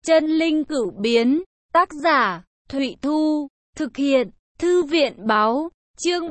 Chân linh cửu biến, tác giả, Thụy Thu, thực hiện, Thư viện Báo, chương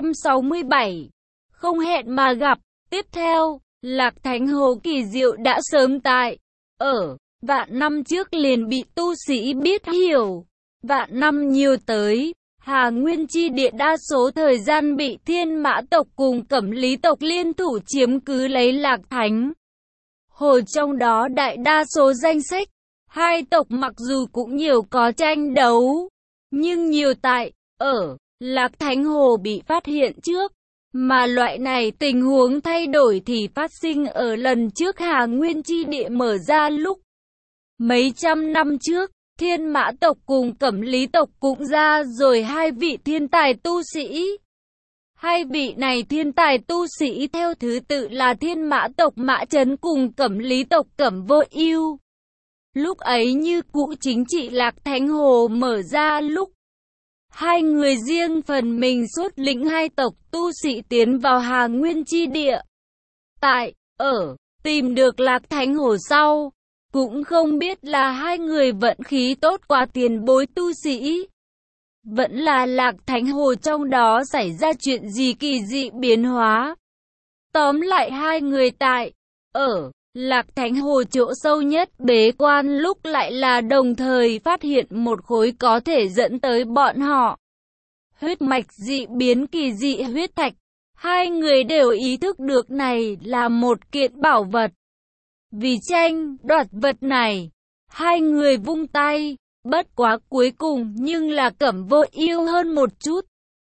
767. Không hẹn mà gặp, tiếp theo, Lạc Thánh Hồ kỳ diệu đã sớm tại, ở, vạn năm trước liền bị tu sĩ biết hiểu. Vạn năm nhiều tới, Hà Nguyên Chi Địa đa số thời gian bị Thiên Mã tộc cùng Cẩm Lý tộc liên thủ chiếm cứ lấy Lạc Thánh Hồ, trong đó đại đa số danh sách hai tộc mặc dù cũng nhiều có tranh đấu, nhưng nhiều tại, ở, Lạc Thánh Hồ bị phát hiện trước. Mà loại này tình huống thay đổi thì phát sinh ở lần trước Hà Nguyên Chi Địa mở ra lúc mấy trăm năm trước. Thiên Mã tộc cùng Cẩm Lý tộc cũng ra rồi hai vị thiên tài tu sĩ. Hai vị này thiên tài tu sĩ theo thứ tự là Thiên Mã tộc Mã Chấn cùng Cẩm Lý tộc Cẩm Vô Ưu. Lúc ấy như cũ chính trị Lạc Thánh Hồ mở ra lúc hai người riêng phần mình xuất lĩnh hai tộc tu sĩ tiến vào Hà Nguyên Chi Địa. Tại, ở, tìm được Lạc Thánh Hồ sau, cũng không biết là hai người vận khí tốt quá tiền bối tu sĩ, vẫn là Lạc Thánh Hồ trong đó xảy ra chuyện gì kỳ dị biến hóa. Tóm lại hai người tại, ở, Lạc Thánh Hồ chỗ sâu nhất bế quan lúc lại là đồng thời phát hiện một khối có thể dẫn tới bọn họ huyết mạch dị biến kỳ dị huyết thạch. Hai người đều ý thức được này là một kiện bảo vật. Vì tranh đoạt vật này, hai người vung tay, bất quá cuối cùng nhưng là Cẩm Vô Ưu hơn một chút,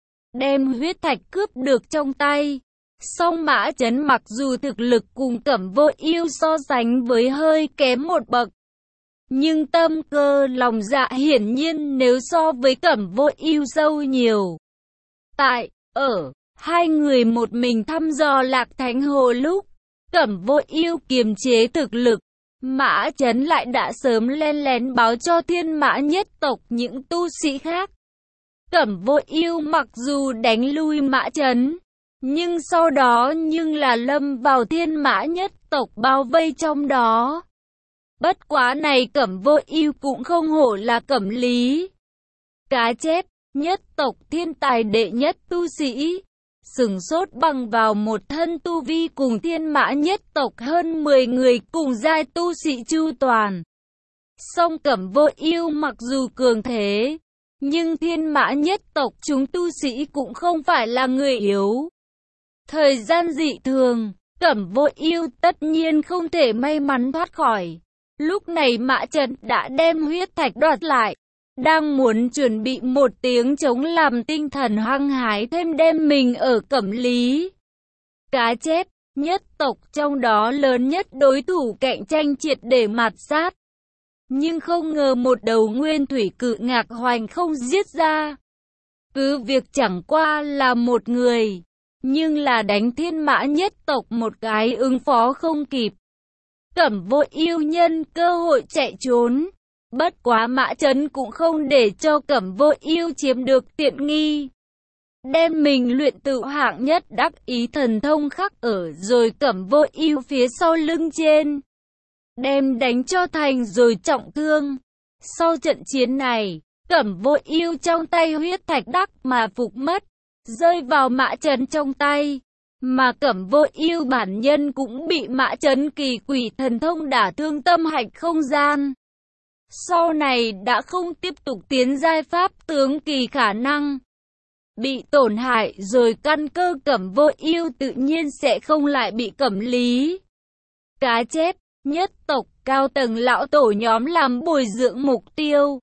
đem huyết thạch cướp được trong tay. Song Mã Chấn mặc dù thực lực cùng Cẩm Vô Ưu so sánh với hơi kém một bậc, nhưng tâm cơ lòng dạ hiển nhiên nếu so với Cẩm Vô Ưu sâu nhiều. Tại, ở, hai người một mình thăm dò Lạc Thánh Hồ lúc Cẩm Vô Ưu kiềm chế thực lực, Mã Chấn lại đã sớm len lén báo cho Thiên Mã nhất tộc những tu sĩ khác. Cẩm Vô Ưu mặc dù đánh lui Mã Chấn, nhưng sau đó là lâm vào Thiên Mã nhất tộc bao vây trong đó. Bất quá này Cẩm Vô Ưu cũng không hổ là Cẩm Lý Cá Chép nhất tộc thiên tài đệ nhất tu sĩ, sừng sốt bằng vào một thân tu vi cùng Thiên Mã nhất tộc hơn 10 người cùng giai tu sĩ chu toàn. Song Cẩm Vô Ưu mặc dù cường thế, nhưng Thiên Mã nhất tộc chúng tu sĩ cũng không phải là người yếu. Thời gian dị thường, Cẩm Vô Ưu tất nhiên không thể may mắn thoát khỏi. Lúc này Mã Chấn đã đem huyết thạch đoạt lại, đang muốn chuẩn bị một tiếng chống làm tinh thần hăng hái thêm đem mình ở Cẩm Lý Cá Chép nhất tộc trong đó lớn nhất đối thủ cạnh tranh triệt để mạt sát. Nhưng không ngờ một đầu nguyên thủy cự ngạc hoành không giết ra. Cứ việc chẳng qua là một người, nhưng là đánh Thiên Mã nhất tộc một cái ứng phó không kịp. Cẩm Vô Ưu nhân cơ hội chạy trốn. Bất quá Mã Chấn cũng không để cho Cẩm Vô Ưu chiếm được tiện nghi. Đem mình luyện tự hạng nhất đắc ý thần thông khắc ở rồi Cẩm Vô Ưu phía sau lưng trên. Đem đánh cho thành rồi trọng thương. Sau trận chiến này, Cẩm Vô Ưu trong tay huyết thạch đắc mà phục mất, rơi vào Mã Chấn trong tay. Mà Cẩm Vô Ưu bản nhân cũng bị Mã Chấn kỳ quỷ thần thông đả thương tâm hạch không gian. Sau này đã không tiếp tục tiến giai pháp tướng kỳ khả năng. Bị tổn hại rồi căn cơ Cẩm Vô Ưu tự nhiên sẽ không lại bị Cẩm Lý Cá Chép nhất tộc cao tầng lão tổ nhóm làm bồi dưỡng mục tiêu.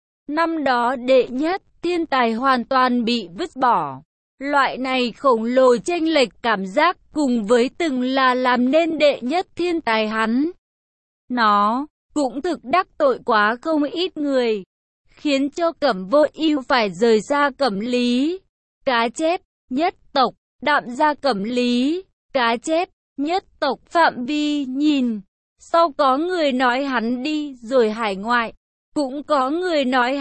Năm đó đệ nhất thiên tài hoàn toàn bị vứt bỏ. Loại này khổng lồ chênh lệch cảm giác cùng với từng là làm nên đệ nhất thiên tài hắn. Nó cũng thực đắc tội quá không ít người, khiến cho Cẩm Vô Ưu phải rời xa Cẩm Lý Cá Chép nhất tộc, đạm ra Cẩm Lý Cá Chép nhất tộc phạm vi nhìn. Sau có người nói hắn đi rồi hải ngoại, cũng có người nói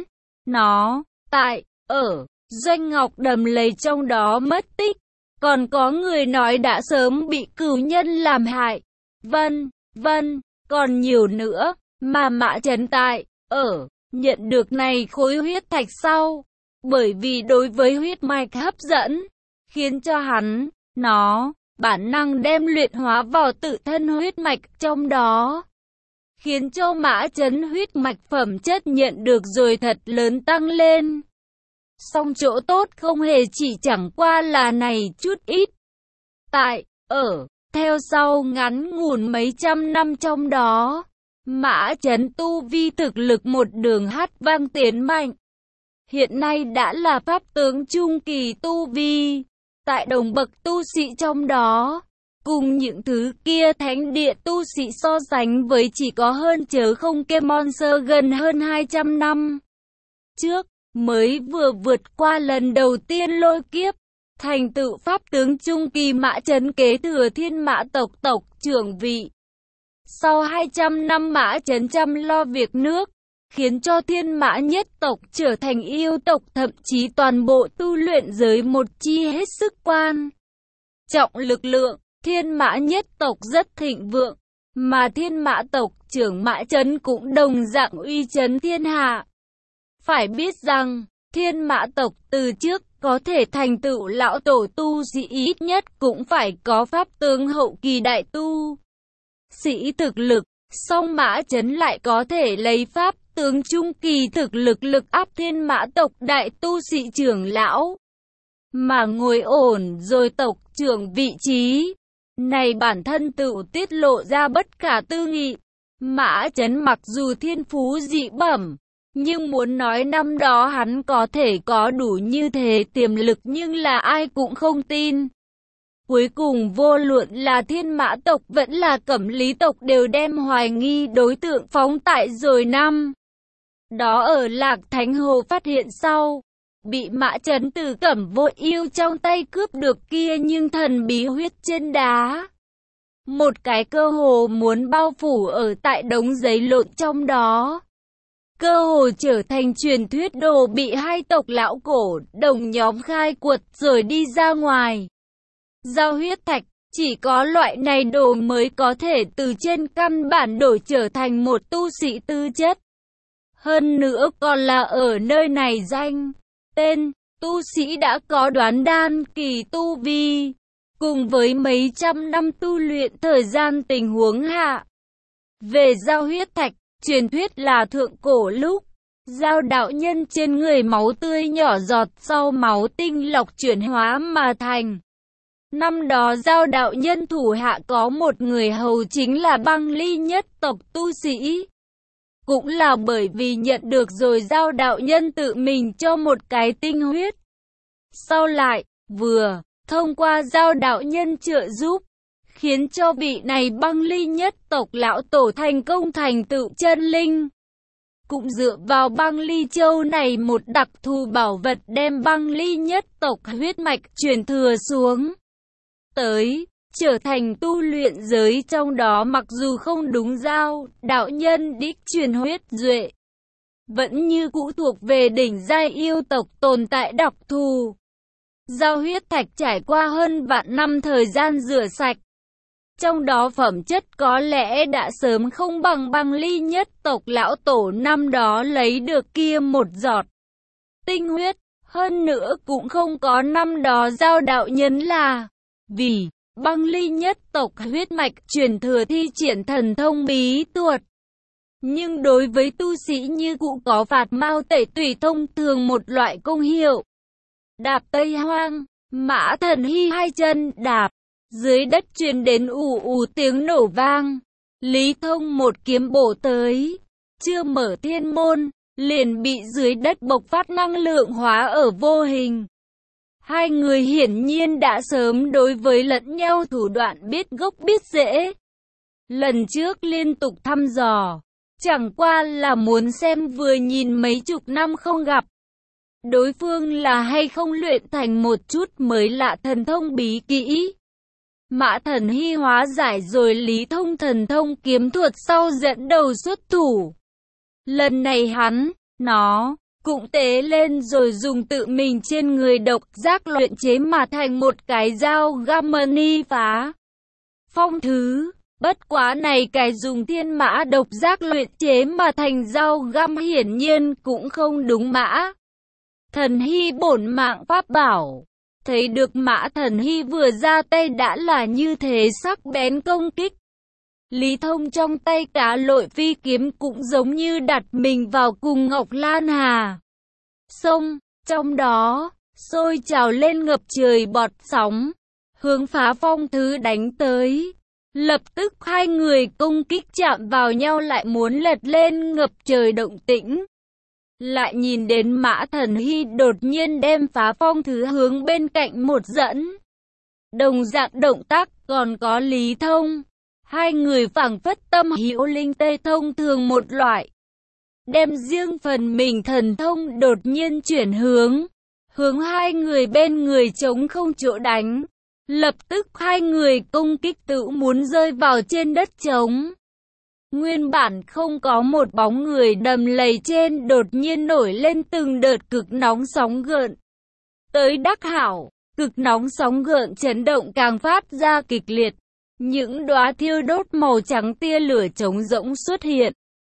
nó tại, ở Doanh Ngọc Đầm Lầy trong đó mất tích, còn có người nói đã sớm bị cửu nhân làm hại, vân vân, còn nhiều nữa. Mà Mã Chấn tại, nhận được này khối huyết thạch sau, bởi vì đối với huyết mạch hấp dẫn, khiến cho hắn, bản năng đem luyện hóa vào tự thân huyết mạch trong đó, khiến cho Mã Chấn huyết mạch phẩm chất nhận được rồi thật lớn tăng lên. Song chỗ tốt không hề chỉ chẳng qua là này chút ít. Theo sau ngắn ngủn mấy trăm năm trong đó, Mã Chấn tu vi thực lực một đường hát vang tiến mạnh. Hiện nay đã là pháp tướng trung kỳ tu vi, tại đồng bậc tu sĩ trong đó, cùng những thứ kia thánh địa tu sĩ so sánh với chỉ có hơn chớ không kém Monster gần hơn 200 năm trước, mới vừa vượt qua lần đầu tiên lôi kiếp, thành tựu pháp tướng trung kỳ. Mã Chấn kế thừa Thiên Mã tộc tộc trưởng vị. Sau 200 năm Mã Chấn chăm lo việc nước, khiến cho Thiên Mã nhất tộc trở thành yêu tộc, thậm chí toàn bộ tu luyện giới một chi hết sức quan trọng lực lượng. Thiên Mã nhất tộc rất thịnh vượng, mà Thiên Mã tộc trưởng Mã Chấn cũng đồng dạng uy chấn thiên hạ. Phải biết rằng, Thiên Mã tộc từ trước có thể thành tựu lão tổ tu sĩ ít nhất cũng phải có pháp tướng hậu kỳ đại tu sĩ thực lực, song Mã Chấn lại có thể lấy pháp tướng trung kỳ thực lực lực áp Thiên Mã tộc đại tu sĩ trưởng lão, mà ngồi ổn rồi tộc trưởng vị trí. Này bản thân tự tiết lộ ra bất khả tư nghị. Mã Chấn mặc dù thiên phú dị bẩm, nhưng muốn nói năm đó hắn có thể có đủ như thế tiềm lực nhưng là ai cũng không tin. Cuối cùng vô luận là Thiên Mã tộc vẫn là Cẩm Lý tộc đều đem hoài nghi đối tượng phóng tại rồi năm đó ở Lạc Thánh Hồ phát hiện sau, bị Mã Chấn từ Cẩm Vô Yêu trong tay cướp được kia nhưng thần bí huyết trên đá. Một cái cơ hồ muốn bao phủ ở tại đống giấy lộn trong đó. Cơ hồ trở thành truyền thuyết đồ bị hai tộc lão cổ đồng nhóm khai quật rồi đi ra ngoài. Giao huyết thạch, chỉ có loại này đồ mới có thể từ trên căn bản đổi trở thành một tu sĩ tư chất. Hơn nữa còn là ở nơi này danh, tên, tu sĩ đã có đoán đan kỳ tu vi, cùng với mấy trăm năm tu luyện thời gian tình huống hạ. Về giao huyết thạch, truyền thuyết là thượng cổ lúc, Giao đạo nhân trên người máu tươi nhỏ giọt sau máu tinh lọc chuyển hóa mà thành. Năm đó Giao đạo nhân thủ hạ có một người hầu chính là Băng Ly nhất tộc tu sĩ. Cũng là bởi vì nhận được rồi Giao đạo nhân tự mình cho một cái tinh huyết. Sau lại, vừa thông qua Giao đạo nhân trợ giúp, khiến cho vị này Băng Ly nhất tộc lão tổ thành công thành tựu chân linh. Cũng dựa vào Băng Ly Châu này một đặc thù bảo vật đem Băng Ly nhất tộc huyết mạch truyền thừa xuống tới, trở thành tu luyện giới trong đó mặc dù không đúng Giao đạo nhân đích truyền huyết duệ, vẫn như cũ thuộc về đỉnh giai yêu tộc tồn tại đặc thù. Giao huyết thạch trải qua hơn vạn năm thời gian rửa sạch, trong đó phẩm chất có lẽ đã sớm không bằng Băng Ly nhất tộc lão tổ năm đó lấy được kia một giọt tinh huyết, hơn nữa cũng không có năm đó Giao đạo nhân là vì Băng Ly nhất tộc huyết mạch truyền thừa thi triển thần thông bí tuột. Nhưng đối với tu sĩ như cụ có phạt mao tẩy tủy thông thường một loại công hiệu. Đạp Tây Hoang, Mã Thần Hy hai chân đạp, dưới đất truyền đến ù ù tiếng nổ vang. Lý Thông một kiếm bổ tới, chưa mở thiên môn, liền bị dưới đất bộc phát năng lượng hóa ở vô hình. Hai người hiển nhiên đã sớm đối với lẫn nhau thủ đoạn biết gốc biết rễ. Lần trước liên tục thăm dò, chẳng qua là muốn xem vừa nhìn mấy chục năm không gặp. Đối phương là hay không luyện thành một chút mới lạ thần thông bí kỹ. Mã Thần Hy hóa giải rồi Lý Thông thần thông kiếm thuật sau dẫn đầu xuất thủ. Lần này hắn, cũng tế lên rồi dùng tự mình trên người độc giác luyện chế mà thành một cái dao Gamani phá phong thứ. Bất quá này cái dùng thiên mã độc giác luyện chế mà thành dao găm hiển nhiên cũng không đúng. Mã Thần Hy bổn mạng pháp bảo. Thấy được Mã Thần Hy vừa ra tay đã là như thế sắc bén công kích. Lý Thông trong tay cá lội phi kiếm cũng giống như đặt mình vào cùng Ngọc Lan Hà. Sông, trong đó, sôi trào lên ngập trời bọt sóng, hướng Phá Phong Thứ đánh tới. Lập tức hai người công kích chạm vào nhau lại muốn lật lên ngập trời động tĩnh. Lại nhìn đến Mã Thần Hy đột nhiên đem Phá Phong Thứ hướng bên cạnh một dẫn. Đồng dạng động tác còn có Lý Thông. Hai người phảng phất tâm hữu linh tê thông thường một loại. Đem riêng phần mình thần thông đột nhiên chuyển hướng. Hướng hai người bên người trống không chỗ đánh. Lập tức hai người công kích tự muốn rơi vào trên đất trống. Nguyên bản không có một bóng người đầm lầy trên đột nhiên nổi lên từng đợt cực nóng sóng gợn. Tới đắc hảo, cực nóng sóng gợn chấn động càng phát ra kịch liệt. Những đóa thiêu đốt màu trắng tia lửa trống rỗng xuất hiện.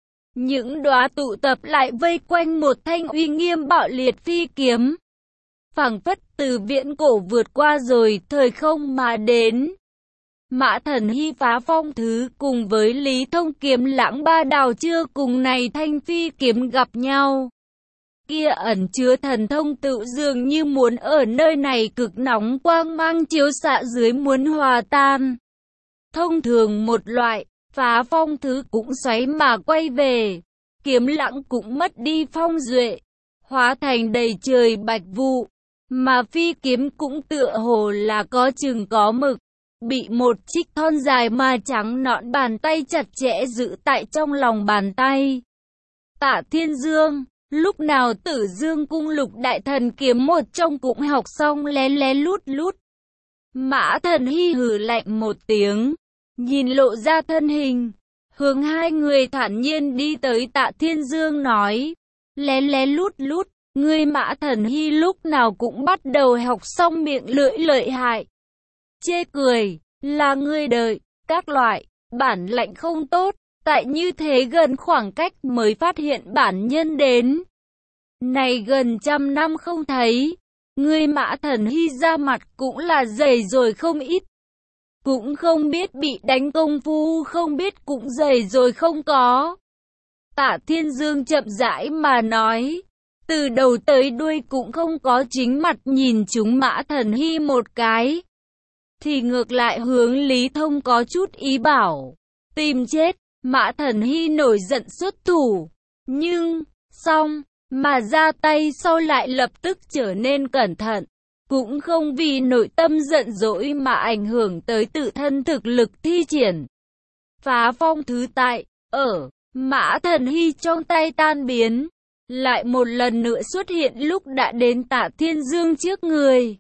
Những đóa tụ tập lại vây quanh một thanh uy nghiêm bạo liệt phi kiếm. Phảng phất từ viễn cổ vượt qua rồi thời không mà đến. Mã Thần Hy Phá Phong Thứ cùng với Lý Thông kiếm lãng ba đào chưa cùng này thanh phi kiếm gặp nhau. Kia ẩn chứa thần thông tự dường như muốn ở nơi này cực nóng quang mang chiếu xạ dưới muốn hòa tan. Thông thường một loại, Phá Phong Thứ cũng xoáy mà quay về. Kiếm lãng cũng mất đi phong duệ, hóa thành đầy trời bạch vụ. Mà phi kiếm cũng tựa hồ là có chừng có mực. Bị một chiếc thon dài mà trắng nõn bàn tay chặt chẽ giữ tại trong lòng bàn tay. Tạ Thiên Dương, lúc nào Tử Dương cung lục đại thần kiếm một trong cũng học xong lén lén lút lút. Mã Thần Hy hừ lạnh một tiếng, nhìn lộ ra thân hình, hướng hai người thản nhiên đi tới. Tạ Thiên Dương nói, lén lén lút lút, ngươi Mã Thần Hy lúc nào cũng bắt đầu học xong miệng lưỡi lợi hại. Chê cười, là ngươi đợi, các loại, bản lãnh không tốt, tại như thế gần khoảng cách mới phát hiện bản nhân đến. Này gần trăm năm không thấy, ngươi Mã Thần Hy ra mặt cũng là dày rồi không ít. Cũng không biết bị đánh công phu không biết cũng dày rồi không có. Tạ Thiên Dương chậm rãi mà nói, từ đầu tới đuôi cũng không có chính mặt nhìn chúng Mã Thần Hy một cái. Thì ngược lại hướng Lý Thông có chút ý bảo, tìm chết. Mã Thần Hy nổi giận xuất thủ, nhưng, xong, mà ra tay sau lại lập tức trở nên cẩn thận. Cũng không vì nội tâm giận dỗi mà ảnh hưởng tới tự thân thực lực thi triển. Phá Phong Thứ tại, ở, Mã Thần Hy trong tay tan biến, lại một lần nữa xuất hiện lúc đã đến Tạ Thiên Dương trước người.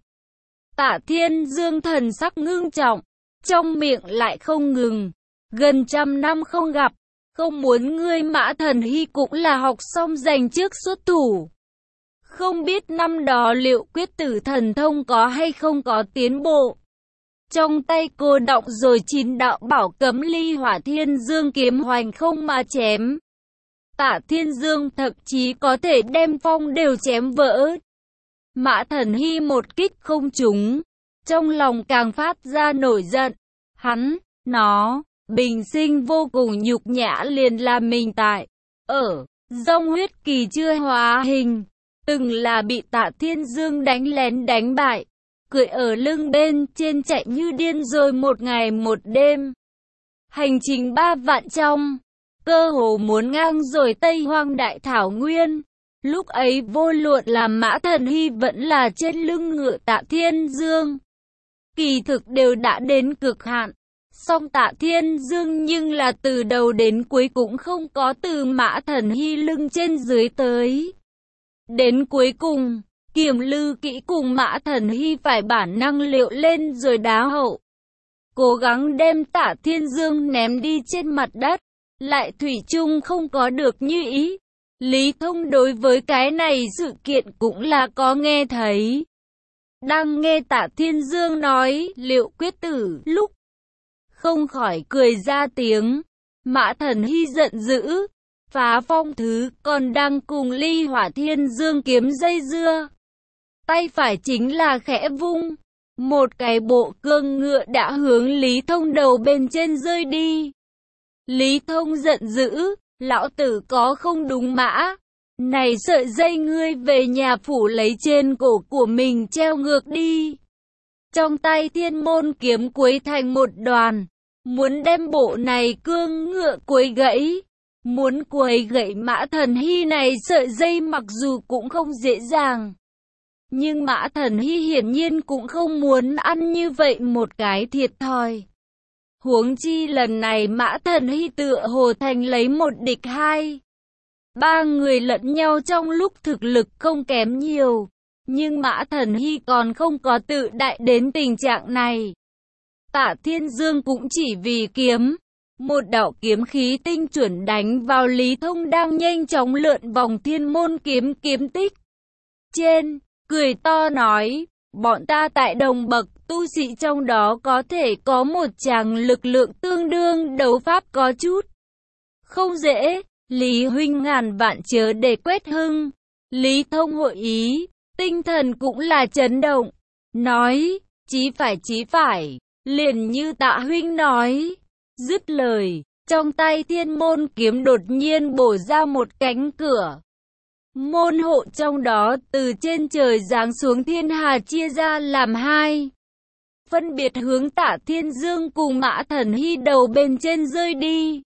Tạ Thiên Dương thần sắc ngưng trọng, trong miệng lại không ngừng, gần trăm năm không gặp, không muốn ngươi Mã Thần Hy cũng là học xong dành trước xuất thủ. Không biết năm đó liệu quyết tử thần thông có hay không có tiến bộ. Trong tay cô động rồi 9 đạo bảo cấm ly hỏa thiên dương kiếm hoành không mà chém. Tạ Thiên Dương thậm chí có thể đem phong đều chém vỡ. Mã Thần Hy một kích không trúng, trong lòng càng phát ra nổi giận. Hắn, nó, bình sinh vô cùng nhục nhã liền là mình tại, ở, dòng huyết kỳ chưa hóa hình. Từng là bị Tạ Thiên Dương đánh lén đánh bại, cưỡi ở lưng bên trên chạy như điên rồi một ngày một đêm. Hành trình 3 vạn trong, cơ hồ muốn ngang rồi Tây Hoang Đại Thảo Nguyên. Lúc ấy vô luận là Mã Thần Hy vẫn là trên lưng ngựa Tạ Thiên Dương, kỳ thực đều đã đến cực hạn. Song Tạ Thiên Dương nhưng là từ đầu đến cuối cũng không có từ Mã Thần Hy lưng trên dưới tới. Đến cuối cùng, Kiềm Lư Kỹ cùng Mã Thần Hy phải bản năng liệu lên rồi đá hậu. Cố gắng đem Tạ Thiên Dương ném đi trên mặt đất, lại thủy chung không có được như ý. Lý Thông đối với cái này sự kiện cũng là có nghe thấy. Đang nghe Tạ Thiên Dương nói liệu quyết tử lúc không khỏi cười ra tiếng. Mã Thần Hy giận dữ, Phá Phong Thứ còn đang cùng Ly Hỏa Thiên Dương kiếm dây dưa. Tay phải chính là khẽ vung, một cái bộ cương ngựa đã hướng Lý Thông đầu bên trên rơi đi. Lý Thông giận dữ, lão tử có không đúng mã. Này sợi dây ngươi về nhà phủ lấy trên cổ của mình treo ngược đi. Trong tay Thiên Môn kiếm quấy thành một đoàn, muốn đem bộ này cương ngựa quấy gãy. Muốn quấy gãy Mã Thần Hy này sợi dây mặc dù cũng không dễ dàng. Nhưng Mã Thần Hy hiển nhiên cũng không muốn ăn như vậy một cái thiệt thòi. Huống chi lần này Mã Thần Hy tựa hồ thành lấy một địch hai. Ba người lẫn nhau trong lúc thực lực không kém nhiều. Nhưng Mã Thần Hy còn không có tự đại đến tình trạng này. Tạ Thiên Dương cũng chỉ vì kiếm. Một đạo kiếm khí tinh chuẩn đánh vào Lý Thông đang nhanh chóng lượn vòng Thiên Môn kiếm kiếm tích. Trên, cười to nói, bọn ta tại đồng bậc tu sĩ trong đó có thể có một chàng lực lượng tương đương đấu pháp có chút không dễ. Lý huynh ngàn vạn chớ để quét hưng. Lý Thông hội ý, tinh thần cũng là chấn động. Nói, chí phải, liền như Tạ huynh nói. Dứt lời, trong tay Thiên Môn kiếm đột nhiên bổ ra một cánh cửa. Môn hộ trong đó từ trên trời giáng xuống thiên hà chia ra làm hai. Phân biệt hướng Tạ Thiên Dương cùng Mã Thần Hy đầu bên trên rơi đi.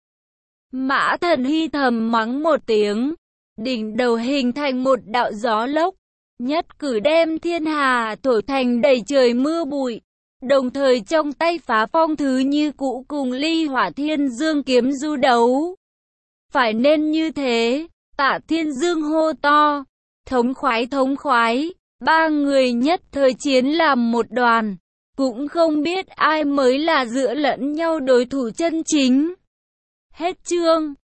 Mã Thần Hy thầm mắng một tiếng, đỉnh đầu hình thành một đạo gió lốc, nhất cử đem thiên hà thổi thành đầy trời mưa bụi. Đồng thời trong tay Phá Phong Thứ như cũ cùng Ly Hỏa Thiên Dương kiếm du đấu. Phải nên như thế, Tạ Thiên Dương hô to, thống khoái, ba người nhất thời chiến làm một đoàn, cũng không biết ai mới là giữa lẫn nhau đối thủ chân chính. Hết chương.